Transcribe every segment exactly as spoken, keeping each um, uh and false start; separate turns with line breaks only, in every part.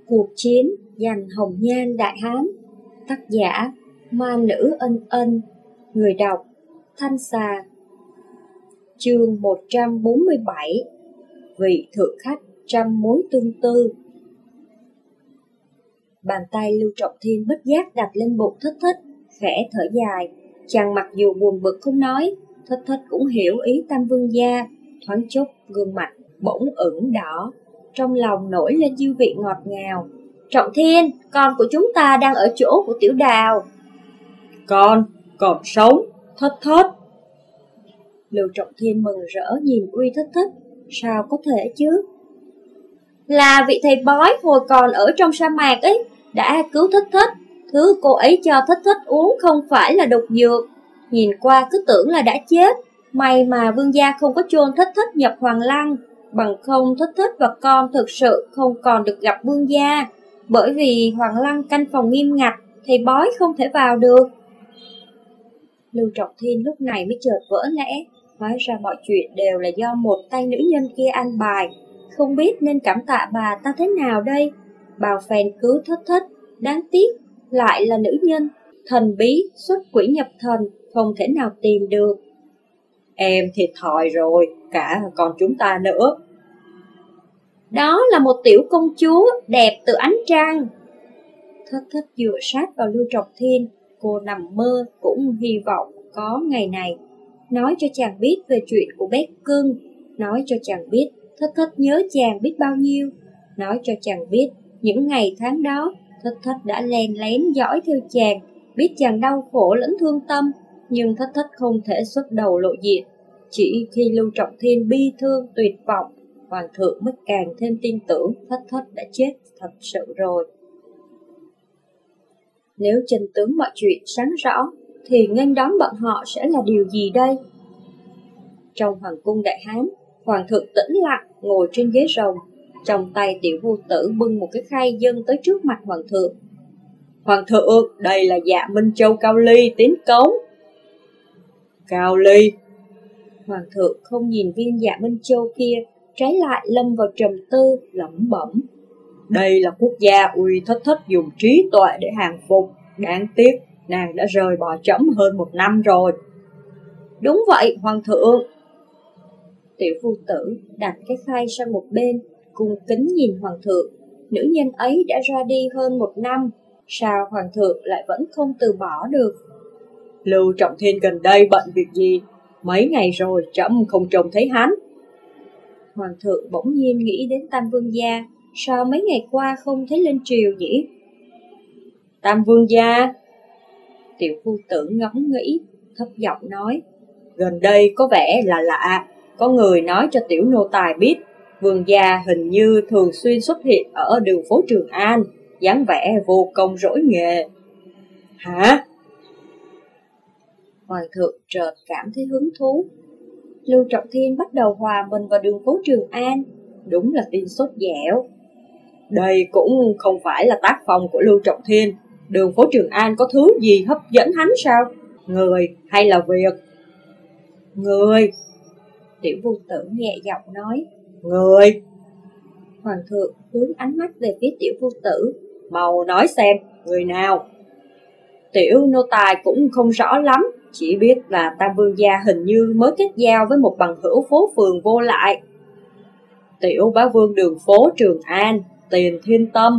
Cuộc chiến giành hồng nhan Đại Hán. Tác giả Ma Nữ Ân Ân. Người đọc Thanh Xà. Chương một trăm bốn mươi bảy. Vị thượng khách trăm mối tương tư. Bàn tay Lưu Trọng Thiên bất giác đặt lên bụng Thất Thất, khẽ thở dài. Chàng mặc dù buồn bực không nói, Thất Thất cũng hiểu ý Tam Vương gia. Thoáng chốc gương mặt bỗng ửng đỏ, trong lòng nổi lên dư vị ngọt ngào. Trọng Thiên, con của chúng ta đang ở chỗ của Tiểu Đào.
Con còn sống, Thất Thất.
Lưu Trọng Thiên mừng rỡ nhìn uy Thất Thất. Sao có thể chứ? Là vị thầy bói hồi còn ở trong sa mạc ấy, đã cứu Thất Thất. Thứ cô ấy cho Thất Thất uống không phải là độc dược, nhìn qua cứ tưởng là đã chết. May mà vương gia không có chôn Thất Thất nhập Hoàng Lăng, bằng không Thất Thất và con thực sự không còn được gặp vương gia. Bởi vì Hoàng Lăng canh phòng nghiêm ngặt, thầy bói không thể vào được. Lưu Trọng Thiên lúc này mới chợt vỡ lẽ. Hóa ra mọi chuyện đều là do một tay nữ nhân kia an bài. Không biết nên cảm tạ bà ta thế nào đây. Bào phèn cứu Thất Thất, đáng tiếc lại là nữ nhân. Thần bí xuất quỷ nhập thần, không thể nào tìm được.
Em thiệt thòi rồi, cả còn chúng ta nữa.
Đó là một tiểu công chúa đẹp từ ánh trăng. Thất Thất dựa sát vào Lưu Trọng Thiên. Cô nằm mơ cũng hy vọng có ngày này. Nói cho chàng biết về chuyện của bé cưng. Nói cho chàng biết Thất Thất nhớ chàng biết bao nhiêu. Nói cho chàng biết những ngày tháng đó Thất Thất đã len lén dõi theo chàng, biết chàng đau khổ lẫn thương tâm. Nhưng Thất Thất không thể xuất đầu lộ diện. Chỉ khi Lưu Trọng Thiên bi thương tuyệt vọng, Hoàng thượng mới càng thêm tin tưởng Thất Thất đã chết thật sự rồi. Nếu chân tướng mọi chuyện sáng rõ, thì nghênh đón bọn họ sẽ là điều gì đây? Trong hoàng cung Đại Hán, Hoàng thượng tĩnh lặng ngồi trên ghế rồng, trong tay Tiểu Vô Tử bưng một cái khay dâng tới trước mặt Hoàng thượng.
Hoàng thượng, đây là Dạ Minh Châu Cao Ly tiến cống. Cao Ly.
Hoàng thượng không nhìn viên Dạ Minh Châu kia, trái lại lâm vào trầm tư, lẩm bẩm.
Đây là quốc gia uy Thất Thất dùng trí tuệ để hàng phục. Đáng tiếc, nàng đã rời bỏ trẫm hơn một năm rồi.
Đúng vậy, Hoàng thượng. Tiểu Vô Tử đặt cái khay sang một bên, cung kính nhìn Hoàng thượng. Nữ nhân ấy đã ra đi hơn một năm, sao Hoàng thượng lại vẫn không từ bỏ được?
Lưu Trọng Thiên gần đây bận việc gì? Mấy ngày rồi trẫm không trông thấy hắn.
Hoàng thượng bỗng nhiên nghĩ đến Tam Vương gia. Sao mấy ngày qua không thấy lên triều nhỉ?
Tam Vương gia.
Tiểu Vô Tử ngẫm nghĩ, thấp giọng nói.
Gần đây có vẻ là lạ. Có người nói cho tiểu nô tài biết, vương gia hình như thường xuyên xuất hiện ở đường phố Trường An, dáng vẻ vô công rỗi nghề. Hả?
Hoàng thượng chợt cảm thấy hứng thú. Lưu Trọng Thiên bắt đầu hòa mình vào đường phố Trường An. Đúng là tin sốt dẻo.
Đây cũng không phải là tác phong của Lưu Trọng Thiên. Đường phố Trường An có thứ gì hấp dẫn hắn sao? Người hay là việc? Người.
Tiểu Vô Tử nhẹ giọng nói.
Người.
Hoàng thượng hướng ánh mắt về phía Tiểu Vô Tử.
Mau nói xem, người nào? Tiểu nô tài cũng không rõ lắm, chỉ biết là Tam Vương gia hình như mới kết giao với một bằng hữu phố phường vô lại. Tiểu bá vương đường phố Trường An, Tiền Thiên Tâm.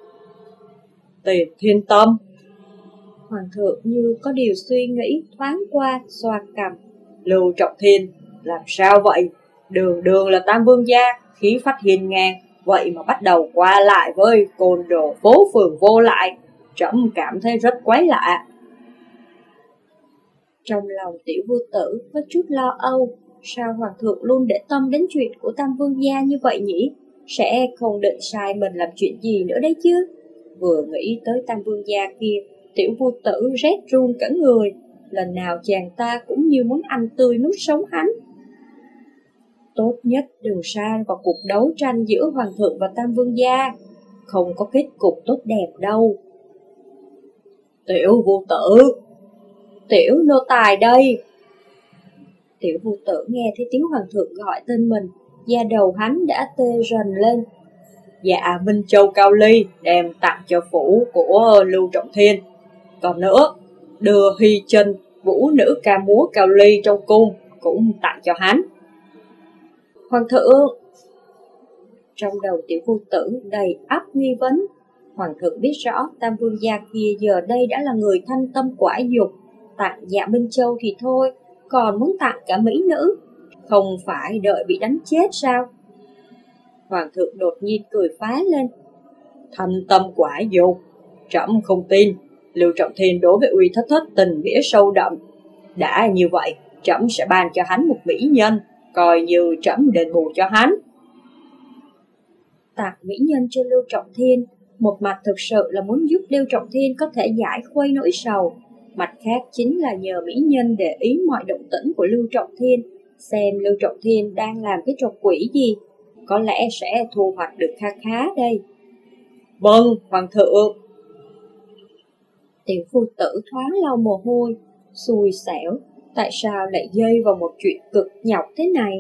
Tiền Thiên Tâm.
Hoàng thượng như có điều suy nghĩ, thoáng qua, xoa cằm.
Lưu Trọng Thiên, làm sao vậy? Đường đường là Tam Vương gia, khí phách hiên ngang, vậy mà bắt đầu qua lại với côn đồ phố phường vô lại. Trẫm cảm thấy rất quái lạ.
Trong lòng Tiểu Vô Tử có chút lo âu. Sao Hoàng thượng luôn để tâm đến chuyện của Tam Vương gia như vậy nhỉ? Sẽ không định sai mình làm chuyện gì nữa đấy chứ? Vừa nghĩ tới Tam Vương gia kia, Tiểu Vô Tử rét run cả người. Lần nào chàng ta cũng như muốn ăn tươi nuốt sống hắn. Tốt nhất đừng sa vào cuộc đấu tranh giữa Hoàng thượng và Tam Vương gia. Không có kết cục tốt đẹp đâu.
Tiểu Vô Tử.
Tiểu nô tài đây. Tiểu Vô Tử nghe thấy tiếng Hoàng thượng gọi tên mình, da đầu hắn đã tê rần lên.
dạ Minh Châu Cao Ly đem tặng cho phủ của Lưu Trọng Thiên. Còn nữa, đưa Hy Chân vũ nữ ca múa Cao Ly trong cung cũng tặng cho hắn.
Hoàng thượng! Trong đầu Tiểu Vô Tử đầy ắp nghi vấn. Hoàng thượng biết rõ Tam Vương gia kia giờ đây đã là người thanh tâm quả dục, tặng dạ Minh Châu thì thôi, còn muốn tặng cả mỹ nữ, không phải đợi bị đánh chết sao? Hoàng thượng đột nhiên cười phá lên.
Thanh tâm quả dục, trẫm không tin. Lưu Trọng Thiên đối với Uy Thất Thất tình nghĩa sâu đậm. Đã như vậy, trẫm sẽ ban cho hắn một mỹ nhân, coi như trẫm đền bù cho hắn.
Tặng mỹ nhân cho Lưu Trọng Thiên, một mặt thực sự là muốn giúp Lưu Trọng Thiên có thể giải khuây nỗi sầu, mặt khác chính là nhờ mỹ nhân để ý mọi động tĩnh của Lưu Trọng Thiên, xem Lưu Trọng Thiên đang làm cái trò quỷ gì, có lẽ sẽ thu hoạch được kha khá đây.
Vâng, Hoàng thượng.
Tiểu Phu Tử thoáng lau mồ hôi, xui xẻo, tại sao lại dây vào một chuyện cực nhọc thế này?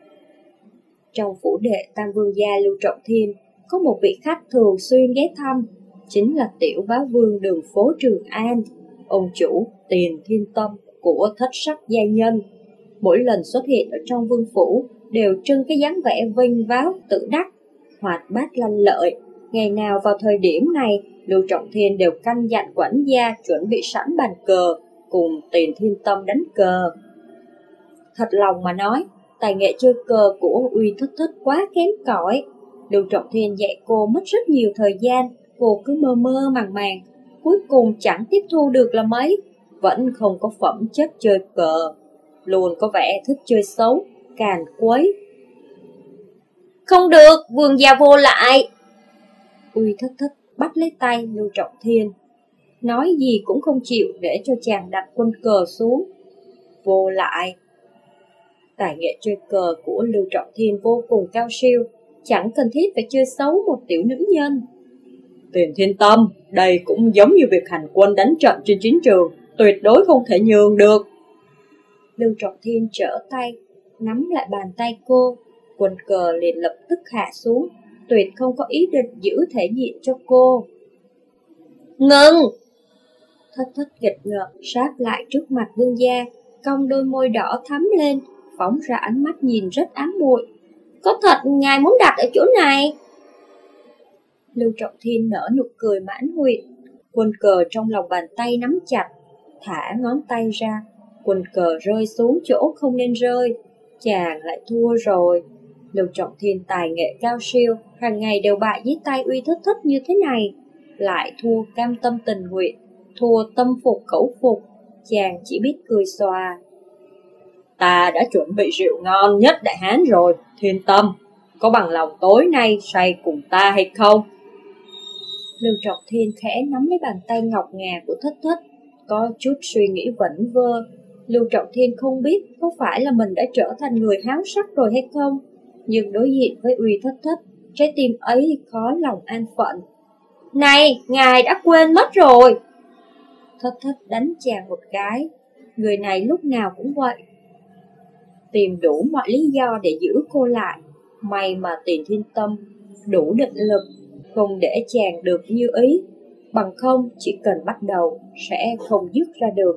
Trong phủ đệ Tam Vương gia Lưu Trọng Thiên, có một vị khách thường xuyên ghé thăm, chính là Tiểu Bá Vương đường phố Trường An, ông chủ Tiền Thiên Tâm của Thất Sắc gia nhân. Mỗi lần xuất hiện ở trong vương phủ đều trưng cái dáng vẻ vinh váo tự đắc, hoạt bát lanh lợi. Ngày nào vào thời điểm này, Lưu Trọng Thiên đều căn dặn quản gia chuẩn bị sẵn bàn cờ, cùng Tiền Thiên Tâm đánh cờ. Thật lòng mà nói, tài nghệ chơi cờ của Uy Thất Thất quá kém cỏi. Lưu Trọng Thiên dạy cô mất rất nhiều thời gian, cô cứ mơ mơ màng màng, cuối cùng chẳng tiếp thu được là mấy, vẫn không có phẩm chất chơi cờ, luôn có vẻ thích chơi xấu, càn quấy. Không được, vương gia vô lại! Uy Thất Thất bắt lấy tay Lưu Trọng Thiên, nói gì cũng không chịu để cho chàng đặt quân cờ xuống. Vô lại! Tài nghệ chơi cờ của Lưu Trọng Thiên vô cùng cao siêu, chẳng cần thiết phải chơi xấu một tiểu nữ nhân.
Tiền Thiên Tâm, đây cũng giống như việc hành quân đánh trận trên chiến trường, tuyệt đối không thể nhường được.
Lưu Trọng Thiên trở tay, nắm lại bàn tay cô, quân cờ liền lập tức hạ xuống, tuyệt không có ý định giữ thể diện cho cô. Ngừng! Thất Thất nghịch ngợm sát lại trước mặt vương gia, cong đôi môi đỏ thắm lên, phóng ra ánh mắt nhìn rất ám muội. Có thật ngài muốn đặt ở chỗ này? Lưu Trọng Thiên nở nụ cười mãn nguyện, quân cờ trong lòng bàn tay nắm chặt, thả ngón tay ra, quân cờ rơi xuống chỗ không nên rơi, chàng lại thua rồi. Lưu Trọng Thiên tài nghệ cao siêu, hàng ngày đều bại dưới tay Uy Thất Thất như thế này, lại thua cam tâm tình nguyện, thua tâm phục khẩu phục, chàng chỉ biết cười xòa.
Ta đã chuẩn bị rượu ngon nhất Đại Hán rồi, Thiên Tâm, có bằng lòng tối nay say cùng ta hay không?
Lưu Trọng Thiên khẽ nắm lấy bàn tay ngọc ngà của Thất Thất, có chút suy nghĩ vẩn vơ. Lưu Trọng Thiên không biết có phải là mình đã trở thành người háo sắc rồi hay không, nhưng đối diện với Uy Thất Thất, trái tim ấy khó lòng an phận. Này, ngài đã quên mất rồi! Thất Thất đánh chàng một cái, người này lúc nào cũng vậy, tìm đủ mọi lý do để giữ cô lại. May mà Tiền Thiên Tâm đủ định lực, không để chàng được như ý, bằng không chỉ cần bắt đầu sẽ không dứt ra được.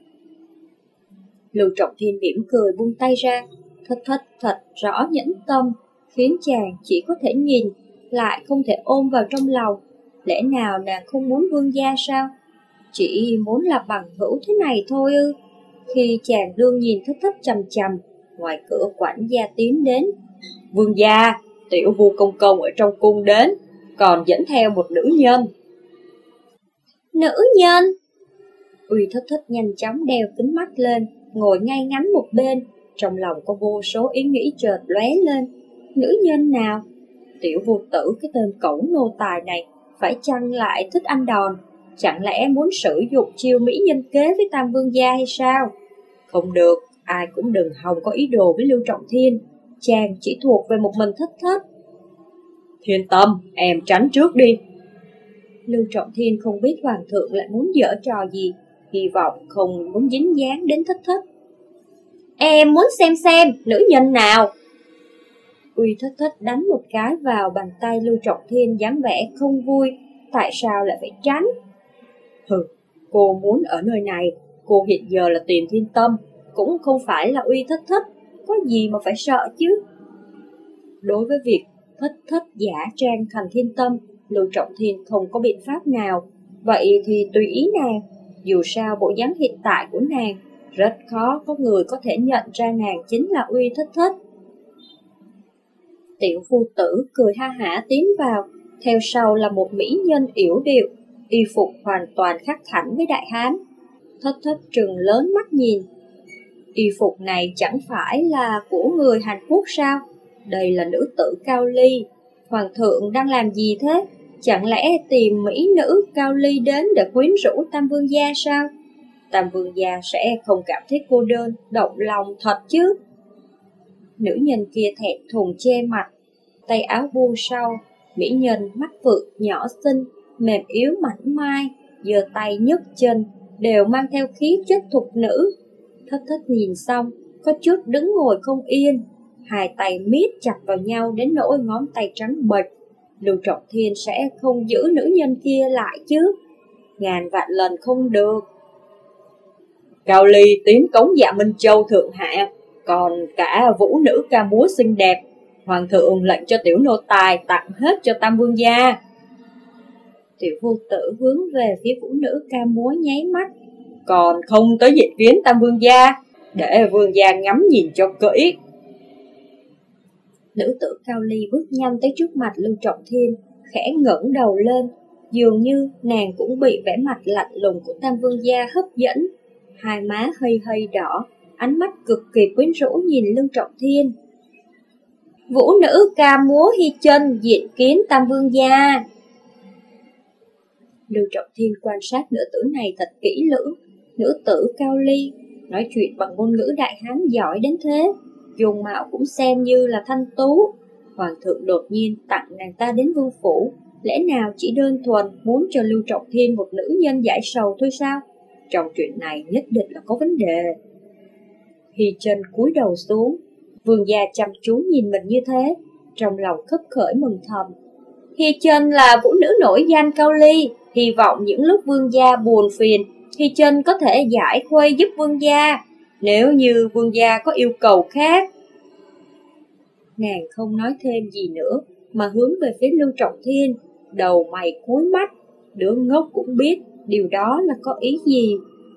Lưu Trọng Thiên mỉm cười buông tay ra, Thất Thất thật rõ nhẫn tâm, khiến chàng chỉ có thể nhìn, lại không thể ôm vào trong lòng. Lẽ nào nàng không muốn vương gia sao? Chỉ muốn là bằng hữu thế này thôi ư? Khi chàng đương nhìn Thất Thất chằm chằm, ngoài cửa quản gia tiến đến.
Vương gia, tiểu Vu công công ở trong cung đến, còn dẫn theo một nữ nhân.
Nữ nhân? Uy Thất Thất nhanh chóng đeo kính mắt lên, ngồi ngay ngắn một bên, trong lòng có vô số ý nghĩ chợt lóe lên. Nữ nhân nào? Tiểu Vô Tử, cái tên cẩu nô tài này, phải chăng lại thích ăn đòn? Chẳng lẽ muốn sử dụng chiêu mỹ nhân kế với Tam Vương gia hay sao? Không được, ai cũng đừng hòng có ý đồ với Lưu Trọng Thiên, chàng chỉ thuộc về một mình Thất Thất.
Thiên Tâm, em tránh trước đi.
Lưu Trọng Thiên không biết hoàng thượng lại muốn giở trò gì, hy vọng không muốn dính dáng đến Thất Thất. Em muốn xem xem nữ nhân nào. Uy Thất Thất đánh một cái vào bàn tay Lưu Trọng Thiên, dáng vẻ không vui. Tại sao lại phải tránh?
Hừ, cô muốn ở nơi này, cô hiện giờ là Tiền Thiên Tâm, cũng không phải là Uy Thất Thất, có gì mà phải sợ chứ?
Đối với việc Thất Thất giả trang thành Thiên Tâm, Lưu Trọng Thiên không có biện pháp nào. Vậy thì tùy ý nàng, dù sao bộ dáng hiện tại của nàng rất khó có người có thể nhận ra nàng chính là Uy Thất Thất. Tiểu Phu Tử cười ha hả tiến vào, theo sau là một mỹ nhân yểu điệu, y phục hoàn toàn khác hẳn với đại hán. Thất Thất trừng lớn mắt nhìn, y phục này chẳng phải là của người Hàn Quốc sao? Đây là nữ tử Cao Ly, hoàng thượng đang làm gì thế? Chẳng lẽ tìm mỹ nữ Cao Ly đến để quyến rũ Tam Vương gia sao? Tam Vương gia sẽ không cảm thấy cô đơn, động lòng thật chứ? Nữ nhân kia thẹn thùng che mặt, tay áo buông sau, mỹ nhân mắt phượng nhỏ xinh, mềm yếu mảnh mai, giơ tay nhấc chân, đều mang theo khí chất thục nữ. Thất Thất nhìn xong, có chút đứng ngồi không yên, hai tay miết chặt vào nhau đến nỗi ngón tay trắng bệch. Lưu Trọng Thiên sẽ không giữ nữ nhân kia lại chứ? Ngàn vạn lần không được.
Cao Ly tiến cống Dạ Minh Châu thượng hạ, còn cả vũ nữ ca múa xinh đẹp, hoàng thượng lệnh cho tiểu nô tài tặng hết cho Tam Vương gia.
Tiểu Vô Tử hướng về phía vũ nữ ca múa nháy mắt.
Còn không tới dịch kiến Tam Vương gia, để vương gia ngắm nhìn cho kỹ.
Nữ tử Cao Ly bước nhanh tới trước mặt Lưu Trọng Thiên, khẽ ngẩng đầu lên, dường như nàng cũng bị vẻ mặt lạnh lùng của Tam Vương gia hấp dẫn. Hai má hơi hơi đỏ, ánh mắt cực kỳ quyến rũ nhìn Lưu Trọng Thiên. Vũ nữ ca múa Hy Chân diện kiến Tam Vương gia. Lưu Trọng Thiên quan sát nữ tử này thật kỹ lưỡng. Nữ tử Cao Ly nói chuyện bằng ngôn ngữ đại hán giỏi đến thế, dùng mạo cũng xem như là thanh tú. Hoàng thượng đột nhiên tặng nàng ta đến vương phủ, lẽ nào chỉ đơn thuần muốn cho Lưu Trọng Thiên một nữ nhân giải sầu thôi sao? Trong chuyện này nhất định là có vấn đề. Hy Chân cúi đầu xuống, vương gia chăm chú nhìn mình như thế, trong lòng khấp khởi mừng thầm. Hy Chân là vũ nữ nổi danh Cao Ly, hy vọng những lúc vương gia buồn phiền, Hy Chân có thể giải khuây giúp vương gia, nếu như vương gia có yêu cầu khác. Nàng không nói thêm gì nữa, mà hướng về phía Lưu Trọng Thiên, đầu mày cúi mắt, đứa ngốc cũng biết điều đó là có ý gì.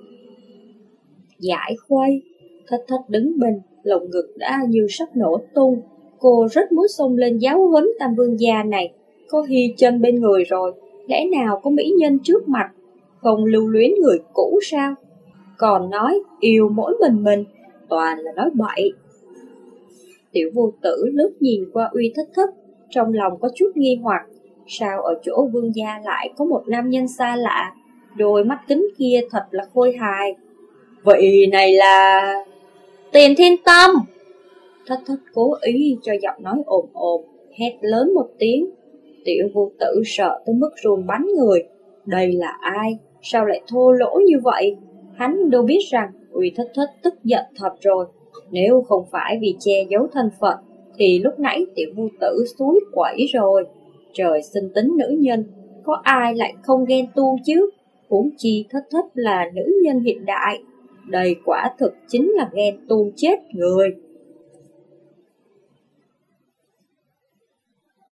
Giải khuây, Thất Thất đứng bên, lồng ngực đã như sắp nổ tung. Cô rất muốn xông lên giáo huấn Tam Vương gia này. Có Hy Chân bên người rồi, lẽ nào có mỹ nhân trước mặt, không lưu luyến người cũ sao? Còn nói yêu mỗi mình mình, toàn là nói bậy. Tiểu Vô Tử lướt nhìn qua Uy Thất Thất, trong lòng có chút nghi hoặc, sao ở chỗ vương gia lại có một nam nhân xa lạ, đôi mắt kính kia thật là khôi hài.
Vậy này là...
Tiền Thiên Tâm! Thất Thất cố ý cho giọng nói ồn ồn, hét lớn một tiếng. Tiểu Vô Tử sợ tới mức run bắn người. Đây là ai? Sao lại thô lỗ như vậy? Hắn đâu biết rằng Uy Thất Thất tức giận thật rồi. Nếu không phải vì che giấu thân phận, thì lúc nãy Tiểu Vô Tử xúi quẩy rồi. Trời sinh tính nữ nhân, có ai lại không ghen tuông chứ? Huống chi Thất Thất là nữ nhân hiện đại. Đây quả thực chính là ghen tuông chết người.